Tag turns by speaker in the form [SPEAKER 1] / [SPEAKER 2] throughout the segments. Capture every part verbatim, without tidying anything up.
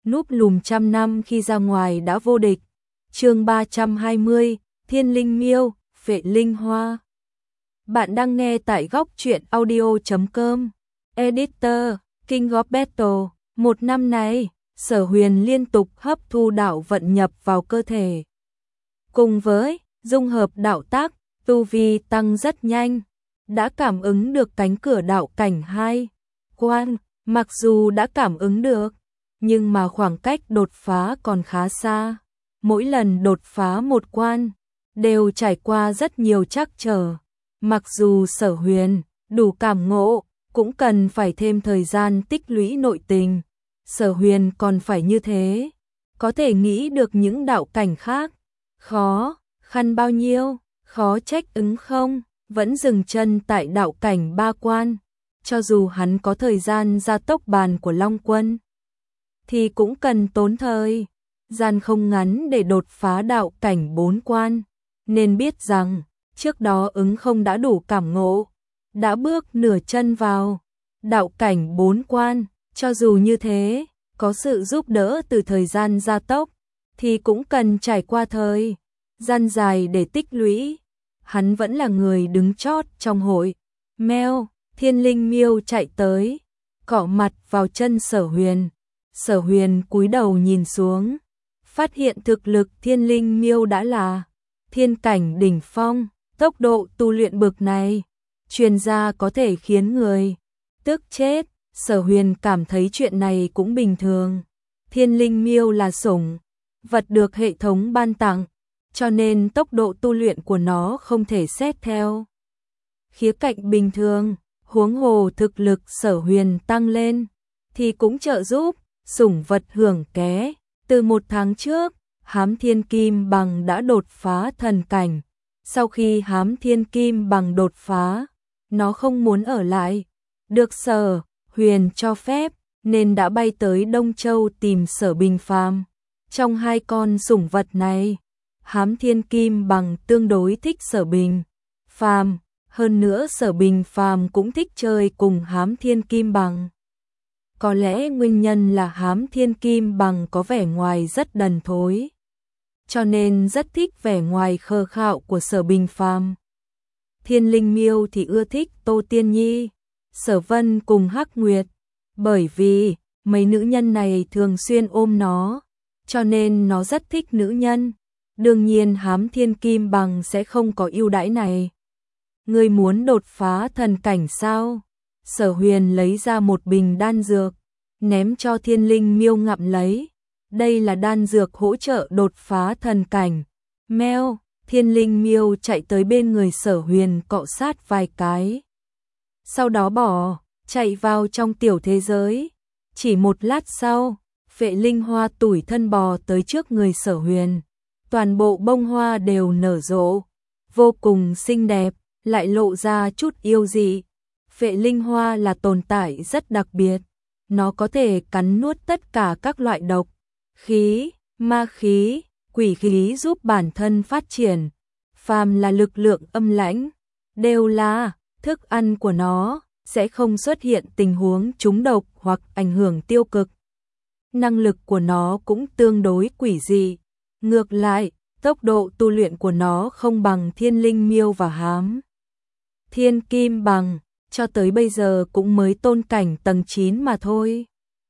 [SPEAKER 1] núp lùm trăm năm khi ra ngoài đã vô địch. Chương ba trăm hai mươi, Thiên Linh Miêu, Phệ Linh Hoa. Bạn đang nghe tại góc truyện audio chấm com. Editor, King of Battle. Một năm này, Sở Huyền liên tục hấp thu đạo vận nhập vào cơ thể. Cùng với dung hợp đạo tác, tu vi tăng rất nhanh, đã cảm ứng được cánh cửa đạo cảnh hai quan. Mặc dù đã cảm ứng được, nhưng mà khoảng cách đột phá còn khá xa. Mỗi lần đột phá một quan, đều trải qua rất nhiều trắc trở. Mặc dù Sở Huyền đủ cảm ngộ, cũng cần phải thêm thời gian tích lũy nội tình. Sở Huyền còn phải như thế, có thể nghĩ được những đạo cảnh khác khó khăn bao nhiêu, khó trách ứng không vẫn dừng chân tại đạo cảnh ba quan. Cho dù hắn có thời gian gia tốc bàn của Long Quân, thì cũng cần tốn thời gian không ngắn để đột phá đạo cảnh bốn quan. Nên biết rằng, trước đó ứng không đã đủ cảm ngộ, đã bước nửa chân vào đạo cảnh bốn quan. Cho dù như thế, có sự giúp đỡ từ thời gian gia tốc, thì cũng cần trải qua thời gian dài để tích lũy. Hắn vẫn là người đứng chót trong hội. Mèo, Thiên Linh Miêu chạy tới, cọ mặt vào chân Sở Huyền. Sở Huyền cúi đầu nhìn xuống, phát hiện thực lực Thiên Linh Miêu đã là thiên cảnh đỉnh phong. Tốc độ tu luyện bực này, truyền ra có thể khiến người tức chết. Sở Huyền cảm thấy chuyện này cũng bình thường. Thiên Linh Miêu là sủng vật được hệ thống ban tặng, cho nên tốc độ tu luyện của nó không thể xét theo khía cạnh bình thường. Huống hồ thực lực Sở Huyền tăng lên, thì cũng trợ giúp sủng vật hưởng ké. Từ một tháng trước, Hám Thiên Kim Bằng đã đột phá thần cảnh. Sau khi Hám Thiên Kim Bằng đột phá, nó không muốn ở lại, được Sở Huyền cho phép, nên đã bay tới Đông Châu tìm Sở Bình Phàm. Trong hai con sủng vật này, Hám Thiên Kim Bằng tương đối thích Sở Bình Phàm, hơn nữa Sở Bình Phàm cũng thích chơi cùng Hám Thiên Kim Bằng. Có lẽ nguyên nhân là Hám Thiên Kim Bằng có vẻ ngoài rất đần thối, cho nên rất thích vẻ ngoài khờ khạo của Sở Bình Phàm. Thiên Linh Miêu thì ưa thích Tô Tiên Nhi, Sở Vân cùng Hắc Nguyệt, bởi vì mấy nữ nhân này thường xuyên ôm nó, cho nên nó rất thích nữ nhân. Đương nhiên Hám Thiên Kim Bằng sẽ không có ưu đãi này. Ngươi muốn đột phá thần cảnh sao? Sở Huyền lấy ra một bình đan dược, ném cho Thiên Linh Miêu ngậm lấy. Đây là đan dược hỗ trợ đột phá thần cảnh. Meo, Thiên Linh Miêu chạy tới bên người Sở Huyền cọ sát vài cái, sau đó bỏ chạy vào trong tiểu thế giới. Chỉ một lát sau, Phệ Linh Hoa tủi thân bò tới trước người Sở Huyền. Toàn bộ bông hoa đều nở rộ, vô cùng xinh đẹp, lại lộ ra chút yêu dị. Phệ Linh Hoa là tồn tại rất đặc biệt, nó có thể cắn nuốt tất cả các loại độc khí, ma khí, quỷ khí giúp bản thân phát triển. Phàm là lực lượng âm lãnh, đều là thức ăn của nó, sẽ không xuất hiện tình huống trúng độc hoặc ảnh hưởng tiêu cực. Năng lực của nó cũng tương đối quỷ dị. Ngược lại, tốc độ tu luyện của nó không bằng Thiên Linh Miêu và Hám Thiên Kim Bằng, cho tới bây giờ cũng mới tôn cảnh tầng chín mà thôi.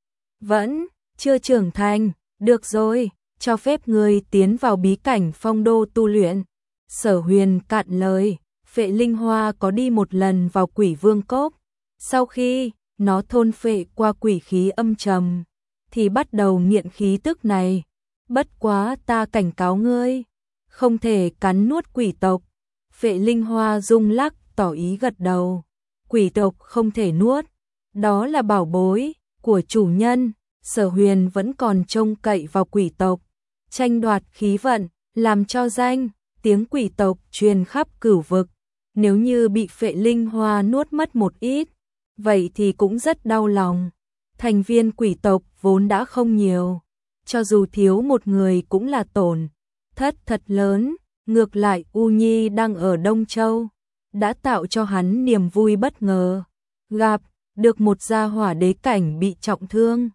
[SPEAKER 1] Vẫn chưa trưởng thành. Được rồi, cho phép ngươi tiến vào bí cảnh phong đô tu luyện. Sở Huyền cạn lời. Phệ Linh Hoa có đi một lần vào Quỷ Vương Cốc. Sau khi nó thôn phệ qua quỷ khí âm trầm, thì bắt đầu nghiện khí tức này. Bất quá ta cảnh cáo ngươi, không thể cắn nuốt quỷ tộc. Phệ Linh Hoa rung lắc tỏ ý gật đầu. Quỷ tộc không thể nuốt, đó là bảo bối của chủ nhân. Sở Huyền vẫn còn trông cậy vào quỷ tộc, tranh đoạt khí vận, làm cho danh tiếng quỷ tộc truyền khắp cửu vực. Nếu như bị Phệ Linh Hoa nuốt mất một ít, vậy thì cũng rất đau lòng. Thành viên quỷ tộc vốn đã không nhiều, cho dù thiếu một người cũng là tổn thất thật lớn. Ngược lại U Nhi đang ở Đông Châu, đã tạo cho hắn niềm vui bất ngờ. Gặp được một gia hỏa đế cảnh bị trọng thương,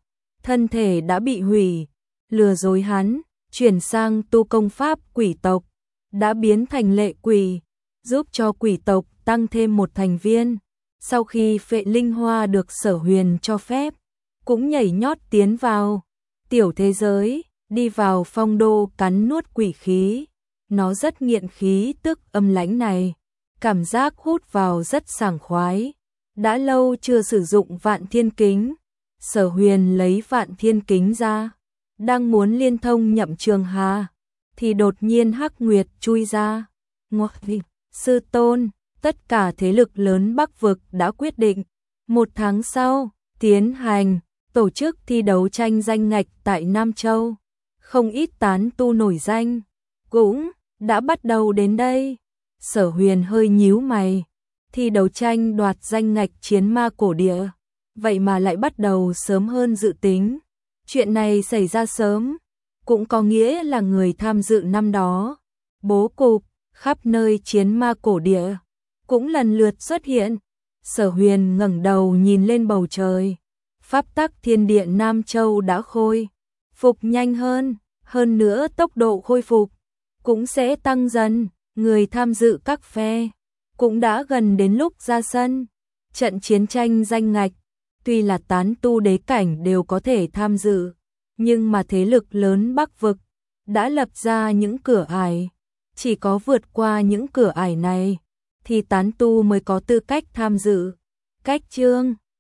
[SPEAKER 1] thân thể đã bị hủy, lừa dối hắn, chuyển sang tu công pháp quỷ tộc, đã biến thành lệ quỷ, giúp cho quỷ tộc tăng thêm một thành viên. Sau khi Phệ Linh Hoa được Sở Huyền cho phép, cũng nhảy nhót tiến vào tiểu thế giới, đi vào phong đô cắn nuốt quỷ khí. Nó rất nghiện khí tức âm lãnh này, cảm giác hút vào rất sảng khoái. Đã lâu chưa sử dụng Vạn Thiên Kính, Sở Huyền lấy Vạn Thiên Kính ra, đang muốn liên thông Nhậm Trường Hà, thì đột nhiên Hắc Nguyệt chui ra. Ngọc sư tôn, tất cả thế lực lớn Bắc vực đã quyết định, một tháng sau, tiến hành, tổ chức thi đấu tranh danh ngạch tại Nam Châu. Không ít tán tu nổi danh, cũng đã bắt đầu đến đây. Sở Huyền hơi nhíu mày, thi đấu tranh đoạt danh ngạch chiến ma cổ địa, vậy mà lại bắt đầu sớm hơn dự tính. Chuyện này xảy ra sớm, cũng có nghĩa là người tham dự năm đó, bố cục, khắp nơi chiến ma cổ địa, cũng lần lượt xuất hiện. Sở Huyền ngẩng đầu nhìn lên bầu trời, pháp tắc thiên điện Nam Châu đã khôi phục nhanh hơn, hơn nữa tốc độ khôi phục cũng sẽ tăng dần, người tham dự các phe cũng đã gần đến lúc ra sân. Trận chiến tranh danh ngạch, tuy là tán tu đế cảnh đều có thể tham dự, nhưng mà thế lực lớn Bắc vực đã lập ra những cửa ải, chỉ có vượt qua những cửa ải này thì tán tu mới có tư cách tham dự. Cách chương